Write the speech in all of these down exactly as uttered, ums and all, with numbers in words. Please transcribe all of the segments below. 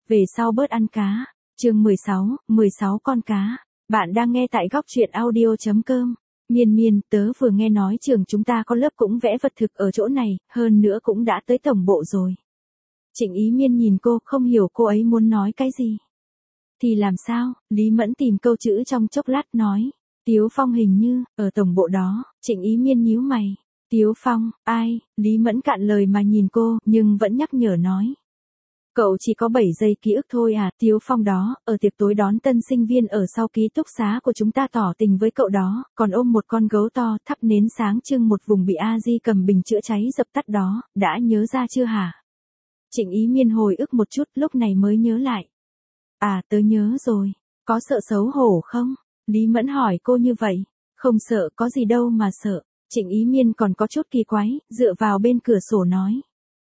về sau bớt ăn cá. Chương mười sáu, mười sáu con cá. Bạn đang nghe tại góc truyện audio chấm com. Miên miên, tớ vừa nghe nói trường chúng ta có lớp cũng vẽ vật thực ở chỗ này, hơn nữa cũng đã tới tổng bộ rồi. Trịnh Ý Miên nhìn cô, không hiểu cô ấy muốn nói cái gì. Thì làm sao, Lý Mẫn tìm câu chữ trong chốc lát nói. Tiếu Phong hình như, ở tổng bộ đó. Trịnh Ý Miên nhíu mày. Tiếu Phong, ai? Lý Mẫn cạn lời mà nhìn cô, nhưng vẫn nhắc nhở nói. Cậu chỉ có bảy giây ký ức thôi à, Tiếu Phong đó, ở tiệc tối đón tân sinh viên ở sau ký túc xá của chúng ta tỏ tình với cậu đó, còn ôm một con gấu to, thắp nến sáng trưng một vùng bị A-di cầm bình chữa cháy dập tắt đó, đã nhớ ra chưa hả? Trịnh Ý Miên hồi ức một chút, lúc này mới nhớ lại. À, tớ nhớ rồi, có sợ xấu hổ không? Lý Mẫn hỏi cô như vậy. Không sợ, có gì đâu mà sợ. Trịnh Ý Miên còn có chút kỳ quái, dựa vào bên cửa sổ nói.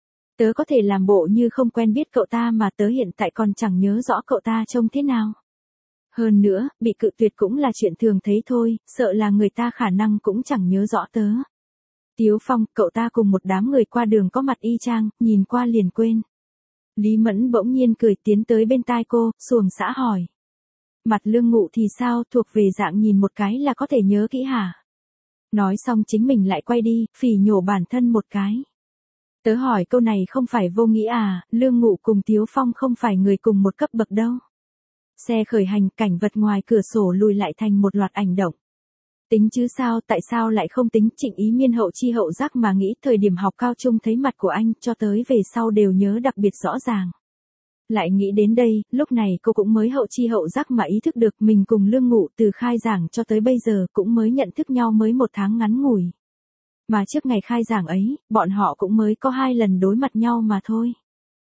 Tớ có thể làm bộ như không quen biết cậu ta mà tớ hiện tại còn chẳng nhớ rõ cậu ta trông thế nào. Hơn nữa, bị cự tuyệt cũng là chuyện thường thấy thôi, sợ là người ta khả năng cũng chẳng nhớ rõ tớ. Tiếu Phong, cậu ta cùng một đám người qua đường có mặt y chang, nhìn qua liền quên. Lý Mẫn bỗng nhiên cười tiến tới bên tai cô, xuồng xã hỏi. Mặt Lương Ngụ thì sao, thuộc về dạng nhìn một cái là có thể nhớ kỹ hả? Nói xong chính mình lại quay đi, phỉ nhổ bản thân một cái. Tớ hỏi câu này không phải vô nghĩa à, Lương Ngụ cùng Tiếu Phong không phải người cùng một cấp bậc đâu. Xe khởi hành, cảnh vật ngoài cửa sổ lùi lại thành một loạt ảnh động. Tính chứ sao, tại sao lại không tính? Trịnh Ý Miên hậu chi hậu giác mà nghĩ thời điểm học cao trung thấy mặt của anh cho tới về sau đều nhớ đặc biệt rõ ràng. Lại nghĩ đến đây, lúc này cô cũng mới hậu chi hậu giác mà ý thức được mình cùng Lương Ngụ từ khai giảng cho tới bây giờ cũng mới nhận thức nhau mới một tháng ngắn ngủi. Mà trước ngày khai giảng ấy, bọn họ cũng mới có hai lần đối mặt nhau mà thôi.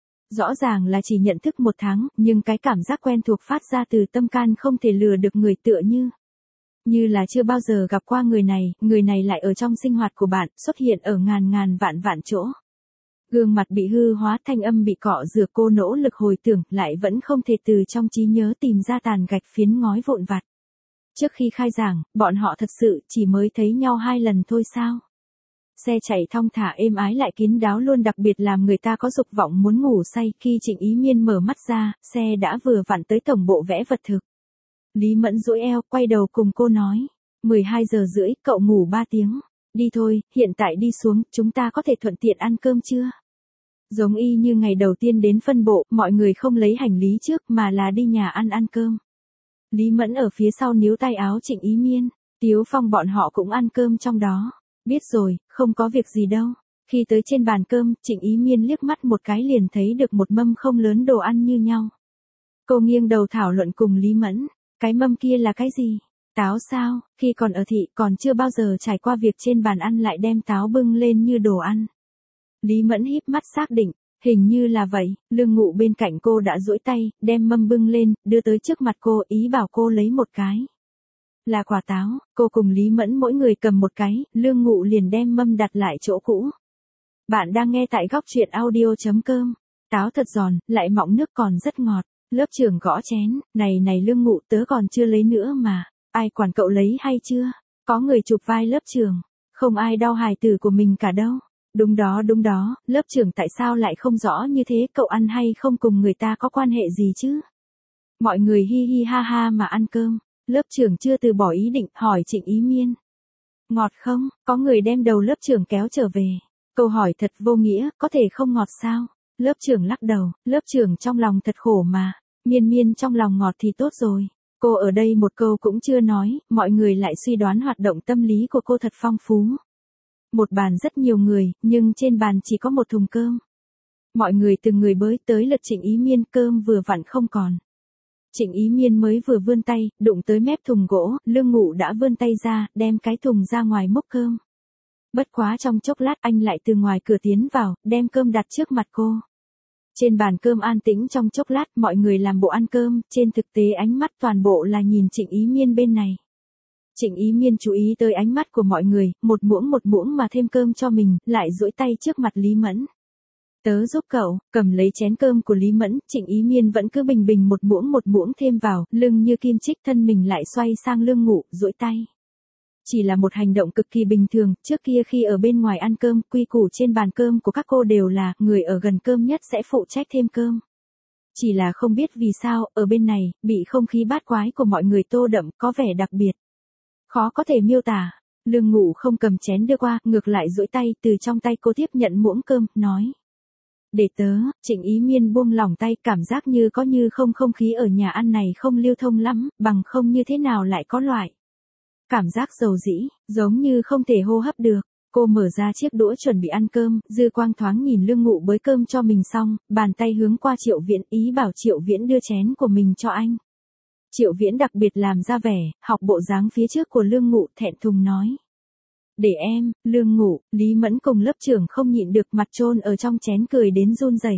Rõ ràng là chỉ nhận thức một tháng, nhưng cái cảm giác quen thuộc phát ra từ tâm can không thể lừa được người tựa như. Như là chưa bao giờ gặp qua người này, người này lại ở trong sinh hoạt của bạn, xuất hiện ở ngàn ngàn vạn vạn chỗ. Gương mặt bị hư hóa, thanh âm bị cọ rửa, cô nỗ lực hồi tưởng, lại vẫn không thể từ trong trí nhớ tìm ra tàn gạch phiến ngói vụn vặt. Trước khi khai giảng, bọn họ thật sự chỉ mới thấy nhau hai lần thôi sao? Xe chạy thong thả êm ái lại kín đáo luôn, đặc biệt làm người ta có dục vọng muốn ngủ say. Khi Trịnh Ý Miên mở mắt ra, xe đã vừa vặn tới tổng bộ vẽ vật thực. Lý Mẫn duỗi eo, quay đầu cùng cô nói. mười hai giờ rưỡi, cậu ngủ ba tiếng. Đi thôi, hiện tại đi xuống, chúng ta có thể thuận tiện ăn cơm chưa? Giống y như ngày đầu tiên đến phân bộ, mọi người không lấy hành lý trước mà là đi nhà ăn ăn cơm. Lý Mẫn ở phía sau níu tay áo Trịnh Ý Miên. Tiếu Phong bọn họ cũng ăn cơm trong đó. Biết rồi, không có việc gì đâu. Khi tới trên bàn cơm, Trịnh Ý Miên liếc mắt một cái liền thấy được một mâm không lớn đồ ăn như nhau. Cô nghiêng đầu thảo luận cùng Lý Mẫn. Cái mâm kia là cái gì? Táo sao? Khi còn ở thị còn chưa bao giờ trải qua việc trên bàn ăn lại đem táo bưng lên như đồ ăn. Lý Mẫn híp mắt xác định, hình như là vậy. Lương Ngụ bên cạnh cô đã duỗi tay, đem mâm bưng lên, đưa tới trước mặt cô, ý bảo cô lấy một cái. Là quả táo, cô cùng Lý Mẫn mỗi người cầm một cái, Lương Ngụ liền đem mâm đặt lại chỗ cũ. Bạn đang nghe tại góc truyện audio chấm com. Táo thật giòn, lại mọng nước còn rất ngọt. Lớp trưởng gõ chén, này này Lương Ngụ, tớ còn chưa lấy nữa mà. Ai quản cậu lấy hay chưa? Có người chụp vai lớp trưởng. Không ai đau hài tử của mình cả đâu. Đúng đó đúng đó, lớp trưởng tại sao lại không rõ như thế, cậu ăn hay không cùng người ta có quan hệ gì chứ? Mọi người hi hi ha ha mà ăn cơm. Lớp trưởng chưa từ bỏ ý định, hỏi Trịnh Ý Miên. Ngọt không? Có người đem đầu lớp trưởng kéo trở về. Câu hỏi thật vô nghĩa, có thể không ngọt sao? Lớp trưởng lắc đầu, lớp trưởng trong lòng thật khổ mà. Miên Miên trong lòng ngọt thì tốt rồi. Cô ở đây một câu cũng chưa nói, mọi người lại suy đoán hoạt động tâm lý của cô thật phong phú. Một bàn rất nhiều người, nhưng trên bàn chỉ có một thùng cơm. Mọi người từng người bới tới lượt Trịnh Ý Miên, cơm vừa vặn không còn. Trịnh Ý Miên mới vừa vươn tay, đụng tới mép thùng gỗ, Lương Ngụ đã vươn tay ra, đem cái thùng ra ngoài múc cơm. Bất quá trong chốc lát anh lại từ ngoài cửa tiến vào, đem cơm đặt trước mặt cô. Trên bàn cơm an tĩnh trong chốc lát, mọi người làm bộ ăn cơm, trên thực tế ánh mắt toàn bộ là nhìn Trịnh Ý Miên bên này. Trịnh Ý Miên chú ý tới ánh mắt của mọi người, một muỗng một muỗng mà thêm cơm cho mình, lại duỗi tay trước mặt Lý Mẫn. Tớ giúp cậu, cầm lấy chén cơm của Lý Mẫn, Trịnh Ý Miên vẫn cứ bình bình một muỗng một muỗng thêm vào, lưng như kim chích, thân mình lại xoay sang Lương Ngụ, duỗi tay. Chỉ là một hành động cực kỳ bình thường, trước kia khi ở bên ngoài ăn cơm, quy củ trên bàn cơm của các cô đều là, người ở gần cơm nhất sẽ phụ trách thêm cơm. Chỉ là không biết vì sao, ở bên này, bị không khí bát quái của mọi người tô đậm có vẻ đặc biệt. Khó có thể miêu tả. Lương Ngụ không cầm chén đưa qua, ngược lại duỗi tay từ trong tay cô tiếp nhận muỗng cơm, nói. Để tớ, Trịnh Ý Miên buông lỏng tay, cảm giác như có như không không khí ở nhà ăn này không lưu thông lắm, bằng không như thế nào lại có loại. Cảm giác dầu dĩ, giống như không thể hô hấp được. Cô mở ra chiếc đũa chuẩn bị ăn cơm, dư quang thoáng nhìn Lương Ngụ bới cơm cho mình xong, bàn tay hướng qua Triệu Viễn, ý bảo Triệu Viễn đưa chén của mình cho anh. Triệu Viễn đặc biệt làm ra vẻ, học bộ dáng phía trước của Lương Ngụ, thẹn thùng nói. Để em, Lương Ngụ, Lý Mẫn cùng lớp trưởng không nhịn được, mặt chôn ở trong chén cười đến run rẩy.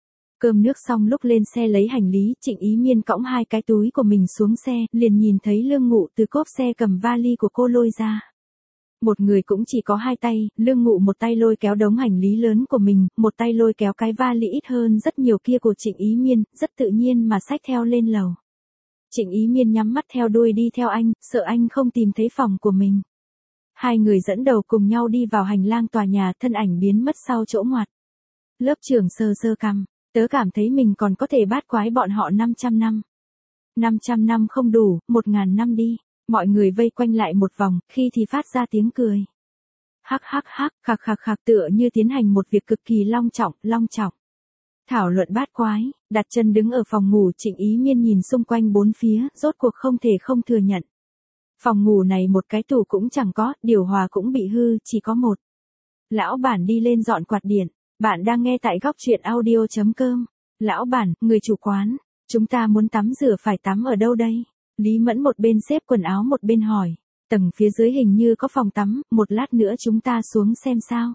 Cơm nước xong lúc lên xe lấy hành lý, Trịnh Ý Miên cõng hai cái túi của mình xuống xe, liền nhìn thấy Lương Ngụ từ cốp xe cầm vali của cô lôi ra. Một người cũng chỉ có hai tay, Lương Ngụ một tay lôi kéo đống hành lý lớn của mình, một tay lôi kéo cái vali ít hơn rất nhiều kia của Trịnh Ý Miên, rất tự nhiên mà xách theo lên lầu. Trịnh Ý Miên nhắm mắt theo đuôi đi theo anh, sợ anh không tìm thấy phòng của mình. Hai người dẫn đầu cùng nhau đi vào hành lang tòa nhà, thân ảnh biến mất sau chỗ ngoặt. Lớp trưởng sơ sơ cằm, tớ cảm thấy mình còn có thể bát quái bọn họ năm trăm năm. năm trăm năm không đủ, một ngàn năm đi. Mọi người vây quanh lại một vòng, khi thì phát ra tiếng cười. Hắc hắc hắc, khạc khạc khạc, tựa như tiến hành một việc cực kỳ long trọng, long trọng. Thảo luận bát quái, đặt chân đứng ở phòng ngủ, Trịnh Ý Miên nhìn xung quanh bốn phía, rốt cuộc không thể không thừa nhận. Phòng ngủ này một cái tủ cũng chẳng có, điều hòa cũng bị hư, chỉ có một. Lão bản đi lên dọn quạt điện, bạn đang nghe tại góc truyện audio chấm com. Lão bản, người chủ quán, chúng ta muốn tắm rửa phải tắm ở đâu đây? Lý Mẫn một bên xếp quần áo một bên hỏi, tầng phía dưới hình như có phòng tắm, một lát nữa chúng ta xuống xem sao.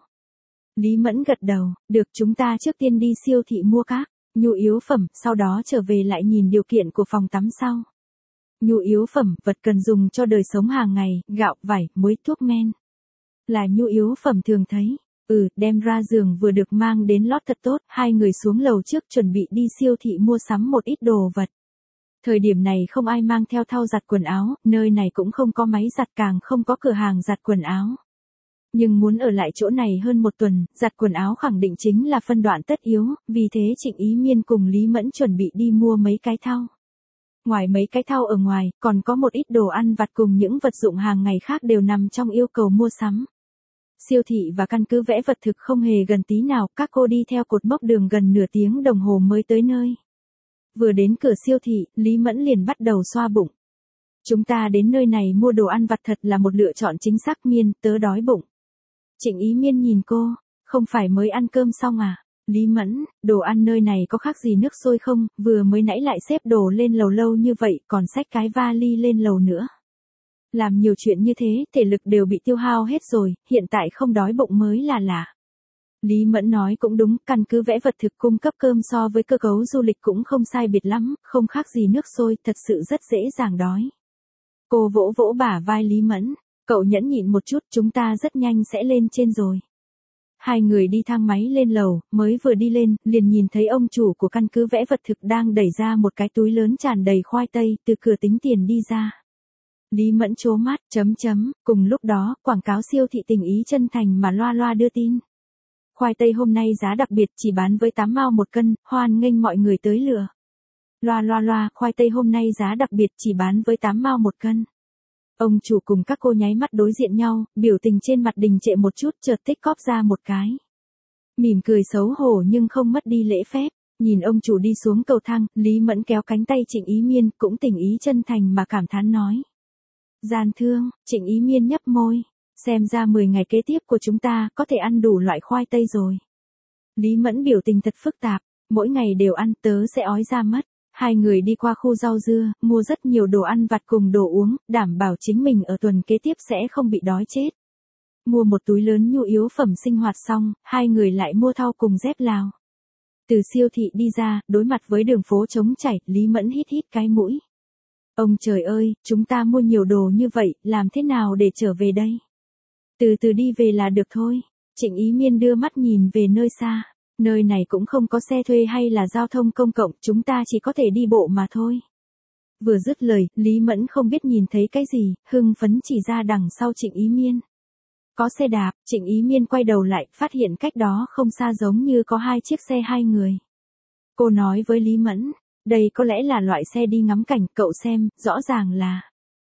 Lý Mẫn gật đầu, được, chúng ta trước tiên đi siêu thị mua các nhu yếu phẩm, sau đó trở về lại nhìn điều kiện của phòng tắm sau. Nhu yếu phẩm, vật cần dùng cho đời sống hàng ngày, gạo, vải, muối, thuốc men. Là nhu yếu phẩm thường thấy. Ừ, đem ra giường vừa được mang đến lót thật tốt, hai người xuống lầu trước chuẩn bị đi siêu thị mua sắm một ít đồ vật. Thời điểm này không ai mang theo thau giặt quần áo, nơi này cũng không có máy giặt, càng không có cửa hàng giặt quần áo. Nhưng muốn ở lại chỗ này hơn một tuần, giặt quần áo khẳng định chính là phân đoạn tất yếu, vì thế Trịnh Ý Miên cùng Lý Mẫn chuẩn bị đi mua mấy cái thau. Ngoài mấy cái thau ở ngoài, còn có một ít đồ ăn vặt cùng những vật dụng hàng ngày khác đều nằm trong yêu cầu mua sắm. Siêu thị và căn cứ vẽ vật thực không hề gần tí nào, các cô đi theo cột mốc đường gần nửa tiếng đồng hồ mới tới nơi. Vừa đến cửa siêu thị, Lý Mẫn liền bắt đầu xoa bụng. Chúng ta đến nơi này mua đồ ăn vặt thật là một lựa chọn chính xác. Miên, tớ đói bụng. Trịnh Ý Miên nhìn cô, không phải mới ăn cơm xong à? Lý Mẫn, đồ ăn nơi này có khác gì nước sôi không, vừa mới nãy lại xếp đồ lên lầu lâu như vậy, còn xách cái vali lên lầu nữa. Làm nhiều chuyện như thế, thể lực đều bị tiêu hao hết rồi, hiện tại không đói bụng mới là lạ. Lý Mẫn nói cũng đúng, căn cứ vẽ vật thực cung cấp cơm so với cơ cấu du lịch cũng không sai biệt lắm, không khác gì nước sôi, thật sự rất dễ dàng đói. Cô vỗ vỗ bả vai Lý Mẫn, cậu nhẫn nhịn một chút, chúng ta rất nhanh sẽ lên trên rồi. Hai người đi thang máy lên lầu, mới vừa đi lên, liền nhìn thấy ông chủ của căn cứ vẽ vật thực đang đẩy ra một cái túi lớn tràn đầy khoai tây, từ cửa tính tiền đi ra. Lý Mẫn trố mắt, chấm chấm, cùng lúc đó, quảng cáo siêu thị Tình Ý Chân Thành mà loa loa đưa tin. Khoai tây hôm nay giá đặc biệt, chỉ bán với tám mao một cân, hoan nghênh mọi người tới lựa. Loa loa loa, khoai tây hôm nay giá đặc biệt, chỉ bán với tám mao một cân. Ông chủ cùng các cô nháy mắt đối diện nhau, biểu tình trên mặt đình trệ một chút, chợt tích cóp ra một cái. Mỉm cười xấu hổ nhưng không mất đi lễ phép, nhìn ông chủ đi xuống cầu thang, Lý Mẫn kéo cánh tay Trịnh Ý Miên, cũng Tình Ý Chân Thành mà cảm thán nói. Gian thương, Trịnh Ý Miên nhấp môi, xem ra mười ngày kế tiếp của chúng ta có thể ăn đủ loại khoai tây rồi. Lý Mẫn biểu tình thật phức tạp, mỗi ngày đều ăn, tớ sẽ ói ra mất. Hai người đi qua khu rau dưa, mua rất nhiều đồ ăn vặt cùng đồ uống, đảm bảo chính mình ở tuần kế tiếp sẽ không bị đói chết. Mua một túi lớn nhu yếu phẩm sinh hoạt xong, hai người lại mua thau cùng dép Lào. Từ siêu thị đi ra, đối mặt với đường phố trống trải, Lý Mẫn hít hít cái mũi. Ông trời ơi, chúng ta mua nhiều đồ như vậy, làm thế nào để trở về đây? Từ từ đi về là được thôi. Trịnh Ý Miên đưa mắt nhìn về nơi xa. Nơi này cũng không có xe thuê hay là giao thông công cộng, chúng ta chỉ có thể đi bộ mà thôi. Vừa dứt lời, Lý Mẫn không biết nhìn thấy cái gì, hưng phấn chỉ ra đằng sau Trịnh Ý Miên. Có xe đạp, Trịnh Ý Miên quay đầu lại, phát hiện cách đó không xa giống như có hai chiếc xe hai người. Cô nói với Lý Mẫn, đây có lẽ là loại xe đi ngắm cảnh, cậu xem, rõ ràng là.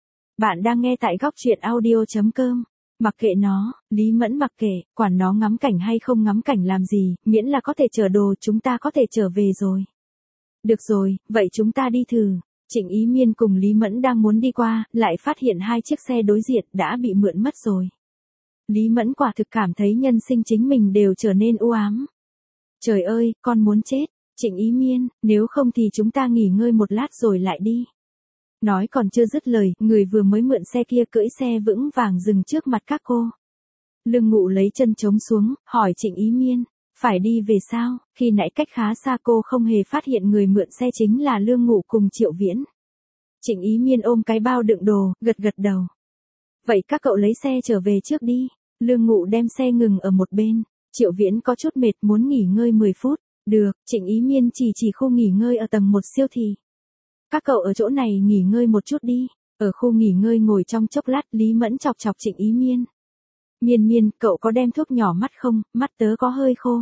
Bạn đang nghe tại góc truyện audio.com. Mặc kệ nó, Lý Mẫn mặc kệ, quản nó ngắm cảnh hay không ngắm cảnh làm gì, miễn là có thể chở đồ chúng ta có thể trở về rồi. Được rồi, vậy chúng ta đi thử. Trịnh Ý Miên cùng Lý Mẫn đang muốn đi qua, lại phát hiện hai chiếc xe đối diện đã bị mượn mất rồi. Lý Mẫn quả thực cảm thấy nhân sinh chính mình đều trở nên u ám. Trời ơi, con muốn chết. Trịnh Ý Miên, nếu không thì chúng ta nghỉ ngơi một lát rồi lại đi. Nói còn chưa dứt lời, người vừa mới mượn xe kia cưỡi xe vững vàng dừng trước mặt các cô. Lương Ngụ lấy chân trống xuống, hỏi Trịnh Ý Miên, phải đi về sao? Khi nãy cách khá xa cô không hề phát hiện người mượn xe chính là Lương Ngụ cùng Triệu Viễn. Trịnh Ý Miên ôm cái bao đựng đồ, gật gật đầu. Vậy các cậu lấy xe trở về trước đi. Lương Ngụ đem xe ngừng ở một bên. Triệu Viễn có chút mệt muốn nghỉ ngơi mười phút. Được, Trịnh Ý Miên chỉ chỉ khu nghỉ ngơi ở tầng một siêu thị. Các cậu ở chỗ này nghỉ ngơi một chút đi. Ở khu nghỉ ngơi ngồi trong chốc lát, Lý Mẫn chọc chọc Trịnh Ý Miên. Miên Miên, cậu có đem thuốc nhỏ mắt không, mắt tớ có hơi khô.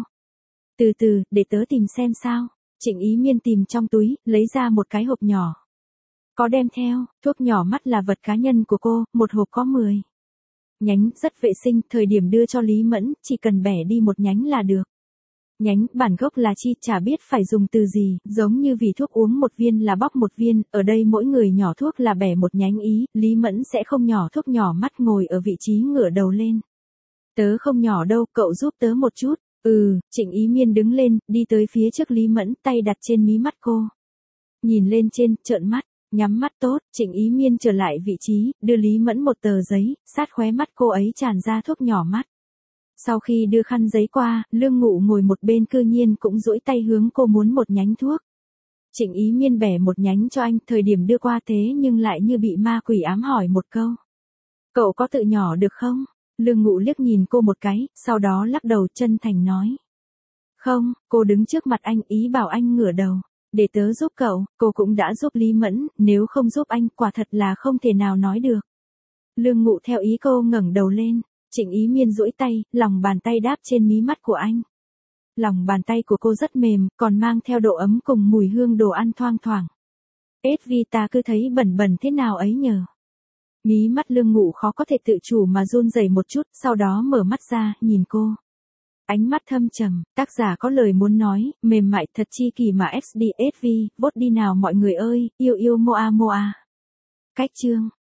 Từ từ, để tớ tìm xem sao. Trịnh Ý Miên tìm trong túi, lấy ra một cái hộp nhỏ. Có đem theo, thuốc nhỏ mắt là vật cá nhân của cô, một hộp có mười nhánh, rất vệ sinh, thời điểm đưa cho Lý Mẫn, chỉ cần bẻ đi một nhánh là được. Nhánh, bản gốc là chi, chả biết phải dùng từ gì, giống như vì thuốc uống một viên là bóc một viên, ở đây mỗi người nhỏ thuốc là bẻ một nhánh ý, Lý Mẫn sẽ không nhỏ thuốc nhỏ mắt ngồi ở vị trí ngửa đầu lên. Tớ không nhỏ đâu, cậu giúp tớ một chút. Ừ, Trịnh Ý Miên đứng lên, đi tới phía trước Lý Mẫn, tay đặt trên mí mắt cô. Nhìn lên trên, trợn mắt, nhắm mắt tốt, Trịnh Ý Miên trở lại vị trí, đưa Lý Mẫn một tờ giấy, sát khóe mắt cô ấy tràn ra thuốc nhỏ mắt. Sau khi đưa khăn giấy qua, Lương Ngụ ngồi một bên cư nhiên cũng duỗi tay hướng cô muốn một nhánh thuốc. Trịnh Ý Miên bẻ một nhánh cho anh, thời điểm đưa qua thế nhưng lại như bị ma quỷ ám hỏi một câu. Cậu có tự nhỏ được không? Lương Ngụ liếc nhìn cô một cái, sau đó lắc đầu chân thành nói. Không, cô đứng trước mặt anh ý bảo anh ngửa đầu. Để tớ giúp cậu, cô cũng đã giúp Lý Mẫn, nếu không giúp anh quả thật là không thể nào nói được. Lương Ngụ theo ý cô ngẩng đầu lên. Trịnh Ý Miên duỗi tay, lòng bàn tay đáp trên mí mắt của anh. Lòng bàn tay của cô rất mềm, còn mang theo độ ấm cùng mùi hương đồ ăn thoang thoảng. ét vê ta cứ thấy bẩn bẩn thế nào ấy nhờ. Mí mắt Lương Ngụ khó có thể tự chủ mà run rẩy một chút, sau đó mở mắt ra, nhìn cô. Ánh mắt thâm trầm, tác giả có lời muốn nói, mềm mại thật chi kỳ mà ét đê ét vê, vote đi nào mọi người ơi, yêu yêu moa moa. Cách chương.